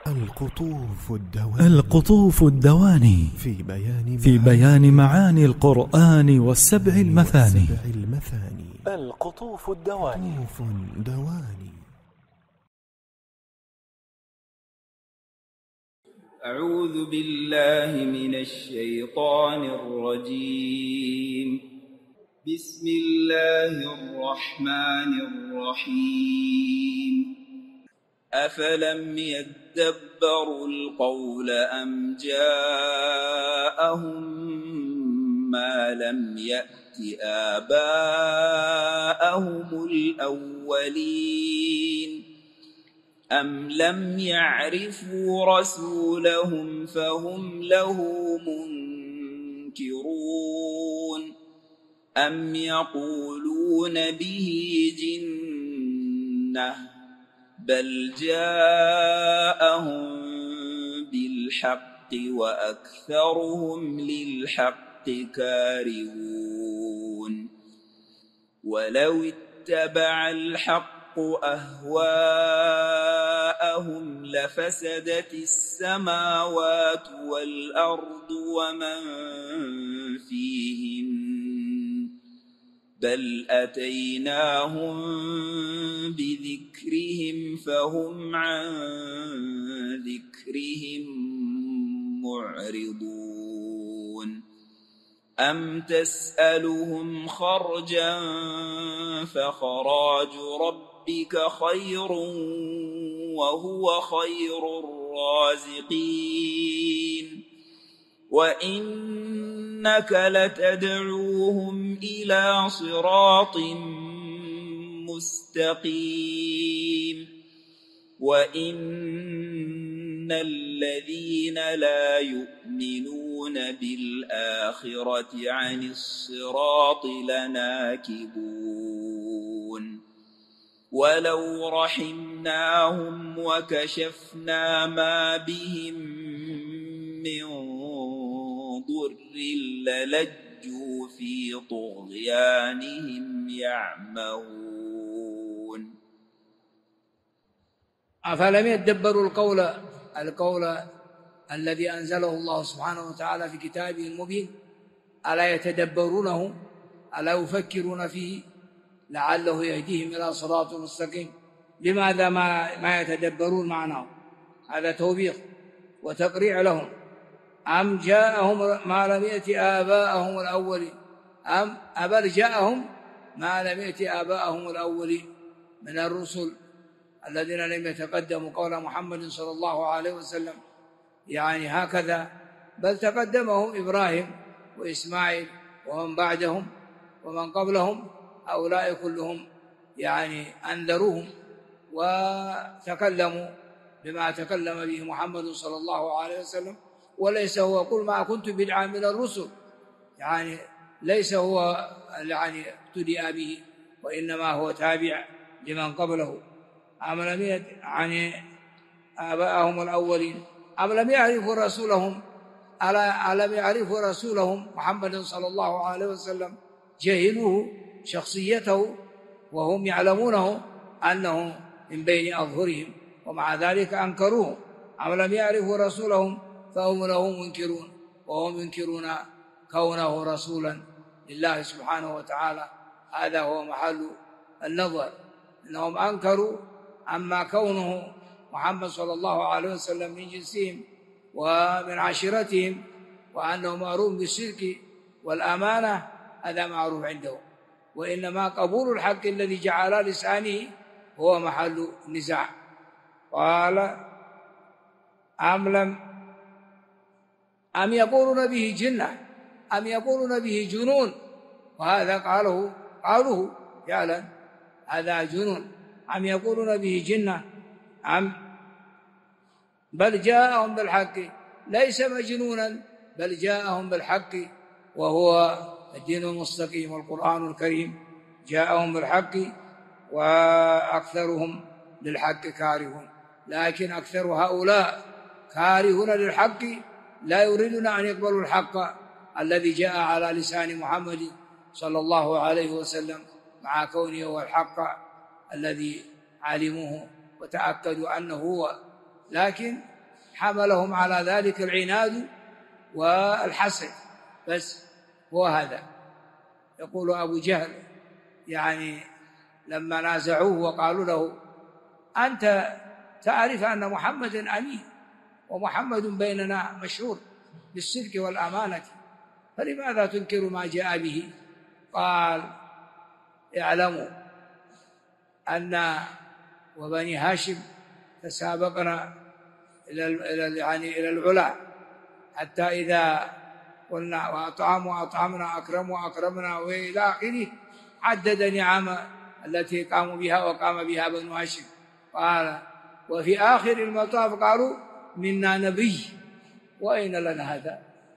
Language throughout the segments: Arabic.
القطوف الدواني في بيان معاني القرآن والسبع المثاني. القطوف الدواني. أعوذ بالله من الشيطان الرجيم. بسم الله الرحمن الرحيم. أفلم يدبروا القول أم جاءهم ما لم يأت آباءهم الأولين أم لم يعرفوا رسولهم فهم له منكرون أم يقولون به جنة بل جاءهم بالحق وأكثرهم للحق كارهون ولو اتبع الحق أهواءهم لفسدت السماوات والأرض ومن فيهن بل أتيناهم بذكرهم فهم عن ذكرهم معرضون أم تسألهم خرجا فخراج ربك خير وهو خير الرازقين وإنك لتدعوهم إلى صراط مستقيم وإن الذين لا يؤمنون بالآخرة عن الصراط لناكبون ولو رحمناهم وكشفنا ما بهم من ضر للجوا في طغيانهم يعمهون أفلم يدبروا القول الذي أنزله الله سبحانه وتعالى في كتابه المبين ألا يتدبرونه ألا يفكرون فيه لعله يهديهم إلى صراط مستقيم. لماذا ما يتدبرون معناه؟ هذا توبيخ وتقريع لهم. أم جاءهم ما لم يأت آباءهم الأولين بل جاءهم ما لم يأت آباءهم الأولين من الرسل الذين لم يتقدموا قول محمد صلى الله عليه وسلم يعني هكذا، بل تقدمهم إبراهيم وإسماعيل ومن بعدهم ومن قبلهم هؤلاء كلهم يعني أنذروهم وتكلموا بما تكلم به محمد صلى الله عليه وسلم، وليس هو قل ما كنت بدعا من الرسل، يعني ليس هو يعني ابتدأ به وإنما هو تابع لمن قبله. أم لم يعني آباءهم الأولين أم لم يعرفوا رسولهم ألم يعرفوا رسولهم محمد صلى الله عليه وسلم جهلوه شخصيته وهم يعلمونه أنه من بين أظهرهم ومع ذلك أنكروه. أم لم يعرفوا رسولهم فهم له منكرون وهم ينكرون كونه رسولا لله سبحانه وتعالى. هذا هو محل النظر، أنهم أنكروا أما كونه محمد صلى الله عليه وسلم من جنسهم ومن عشيرتهم وأنه معروف بالشرك والأمانة هذا معروف عنده، وإنما قبول الحق الذي جعل لسانه هو محل النزاع. قال أم يقولون به جنة أم يقولون به جنون، وهذا قالوه فعلا هذا جنون. أم يقولون به جنة بل جاءهم بالحق ليس مجنونا بل جاءهم بالحق وهو الدين المستقيم والقرآن الكريم جاءهم بالحق وأكثرهم للحق كارهون. لكن أكثر هؤلاء كارهون للحق لا يريدون أن يقبلوا الحق الذي جاء على لسان محمد صلى الله عليه وسلم مع كونه هو الحق الذي علموه وتأكدوا أنه هو، لكن حملهم على ذلك العناد والحسد بس. هو هذا. يقول أبو جهل يعني لما نازعوه وقالوا له أنت تعرف أن محمدا أمين ومحمد بيننا مشهور بالصدق والأمانة، فلماذا تنكر ما جاء به؟ قال اعلموا أن وبني هاشم تسابقنا إلى العلا، حتى إذا قلنا وأطعمنا أكرم وأكرمنا وإلى آخره، عدد نعم التي قاموا بها وقام بها بنو هاشم. قال وفي آخر المطاف قالوا منا نبي وأين لنا هذا؟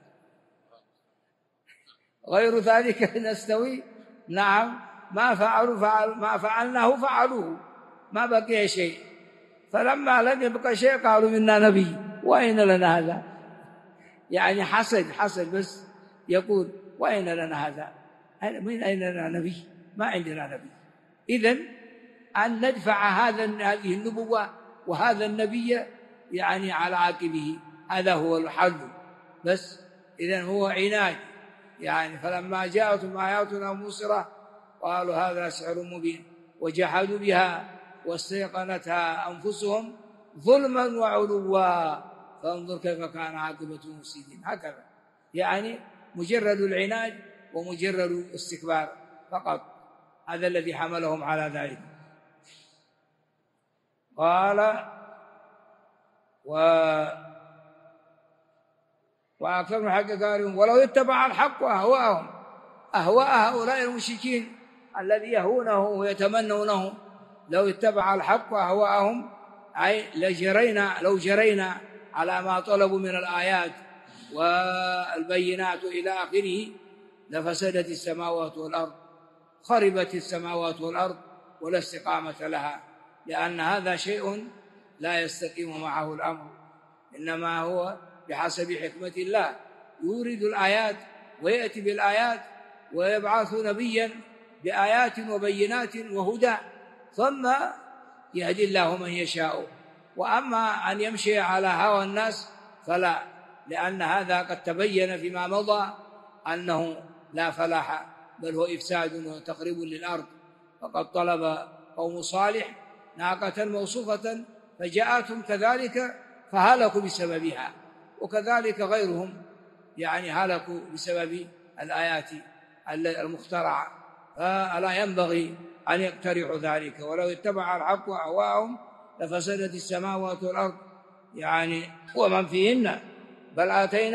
غير ذلك نستوي. نعم ما فعلناه فعلوه، ما بقي شيء. فلما لم يبقى شيء قالوا منا نبي وأين لنا هذا؟ يعني حسد بس. يقول وأين لنا هذا؟ من أين لنا نبي؟ ما عندنا نبي. إذن أن ندفع هذه النبوة وهذا النبي يعني على عاقبه، هذا هو الحل بس. إذن هو عناد يعني. فلما جاءتهم آياتنا مبصرة قالوا هذا سحر مبين وجحدوا بها واستيقنتها أنفسهم ظلما وعلوا فانظر كيف كان عاقبة المفسدين. هكذا يعني مجرد العناد ومجرد الاستكبار فقط، هذا الذي حملهم على ذلك. قال وأكثر من حق قالوا ولو اتبع الحق أهواءهم، أهواء هؤلاء المشركين الذي يهونه ويتمنونه، لو اتبع الحق أهواءهم أي لو جرينا على ما طلبوا من الآيات والبينات إلى آخره لفسدت السماوات والأرض، خربت السماوات والأرض ولا استقامة لها، لأن هذا شيء لا يستقيم معه الأمر، إنما هو بحسب حكمة الله يورد الآيات ويأتي بالآيات ويبعث نبيا بآيات وبينات وهدى، ثم يهدي الله من يشاء. وأما أن يمشي على هوى الناس فلا، لأن هذا قد تبين فيما مضى أنه لا فلاح، بل هو إفساد وتخريب للأرض. فقد طلب قوم صالح ناقة موصوفة فجاءتهم كذلك فهلكوا بسببها، وكذلك غيرهم يعني هلكوا بسبب الآيات المخترعة. فلا ينبغي أن يقترحوا ذلك. ولو اتبع الحق أهواءهم لفسدت السماوات والأرض يعني ومن فيهن، بل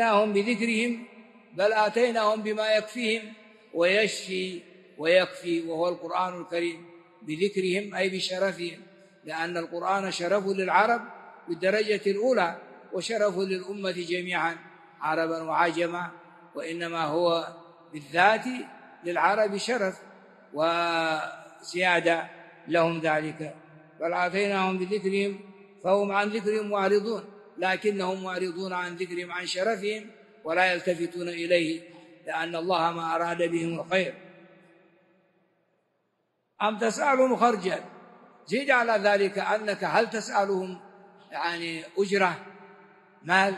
آتيناهم بما يكفيهم ويشفي ويكفي، وهو القرآن الكريم. بذكرهم أي بشرفهم، لأن القرآن شرف للعرب بالدرجة الأولى وشرف للأمة جميعا عربا وعجما، وإنما هو بالذات للعرب شرف وزيادة لهم ذلك. بل آتيناهم بذكرهم فهم عن ذكرهم معرضون، لكنهم معرضون عن ذكرهم عن شرفهم ولا يلتفتون إليه، لأن الله ما أراد بهم الخير. أم تسألهم خرجا، زيد على ذلك أنك هل تسألهم يعني أجرة مال؟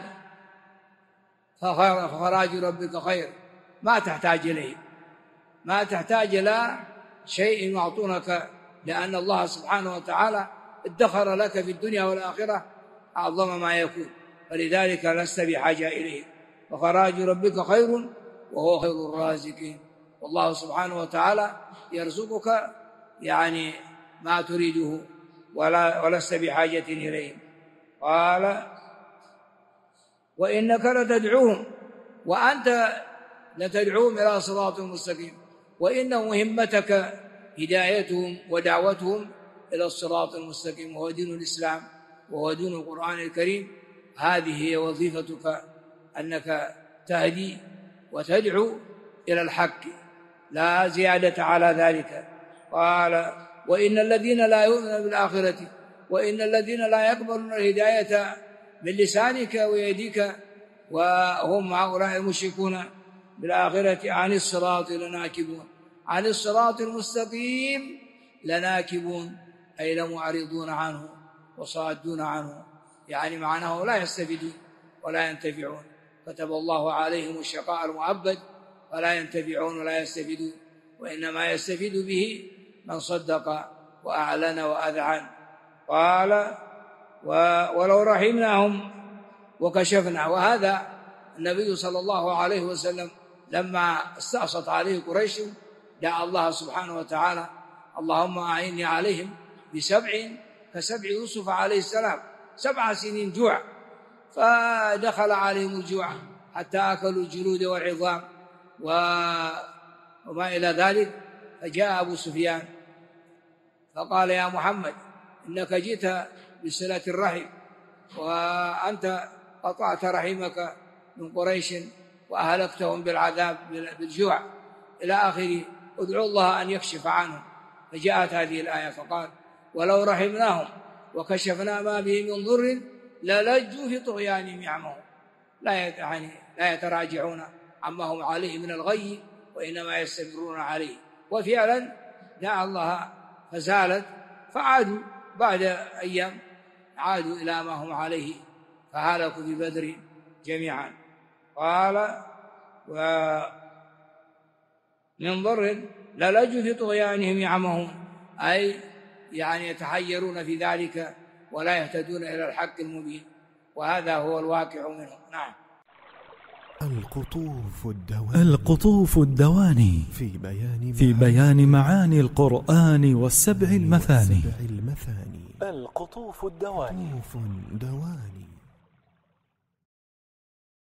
فخراج ربك خير، ما تحتاج إليه، ما تحتاج إلى شيء يعطونك، لأن الله سبحانه وتعالى ادخر لك في الدنيا والآخرة أعظم ما يكون، فلذلك لست بحاجة إليه. فخراج ربك خير وهو خير الرازقين. والله سبحانه وتعالى يرزقك يعني ما تريده ولست بحاجة إليه. قال وإنك لتدعوهم، وأنت لتدعوهم إلى صراط مستقيم، وإن مهمتك هدايتهم ودعوتهم إلى الصراط المستقيم، وهو دين الإسلام وهو دين القرآن الكريم. هذه هي وظيفتك، أنك تهدي وتدعو إلى الحق، لا زيادة على ذلك. قال وإن الذين لا يؤمنون بالآخرة، وإن الذين لا يقبلون الهداية من لسانك ويديك، وهم هؤلاء المشركون بالآخرة عن الصراط لناكبون، عن الصراط المستقيم لناكبون، أي لمعرضون عنه وصادون عنه. يعني معناه لا يستفيدون ولا ينتفعون، كتب الله عليهم الشقاء المؤبد فلا ينتفعون ولا يستفيدون، وإنما يستفيد به من صدق وأعلن وأذعن. قال ولو رحمناهم وكشفنا. وهذا النبي صلى الله عليه وسلم لما استعصت عليه قريش دعا الله سبحانه وتعالى اللهم أعني عليهم بسبع كسبع يوسف عليه السلام، 7 سنين جوع، فدخل عليهم الجوع حتى أكلوا الجلود والعظام وما إلى ذلك. فجاء أبو سفيان فقال يا محمد إنك جئت بصلة الرحم وأنت قطعت رحمك من قريش وأهلكتهم بالعذاب بالجوع إلى آخره، ادعو الله أن يكشف عنهم. فجاءت هذه الآية فقال ولو رحمناهم وكشفنا ما به من ضر للجوا في طغيانهم يعمهون، لا يتراجعون عما هم عليه من الغي وإنما يستمرون عليه. وفعلا دعا الله فزالت، فعادوا بعد أيام عادوا إلى ما هم عليه فهلكوا في بدر جميعا. قال ومن ضر للجوا في طغيانهم يعمهون، أي يعني يتحيرون في ذلك ولا يهتدون إلى الحق المبين، وهذا هو الواقع منهم. نعم. القطوف الدواني في بيان معاني القرآن والسبع المثاني. القطوف الدواني.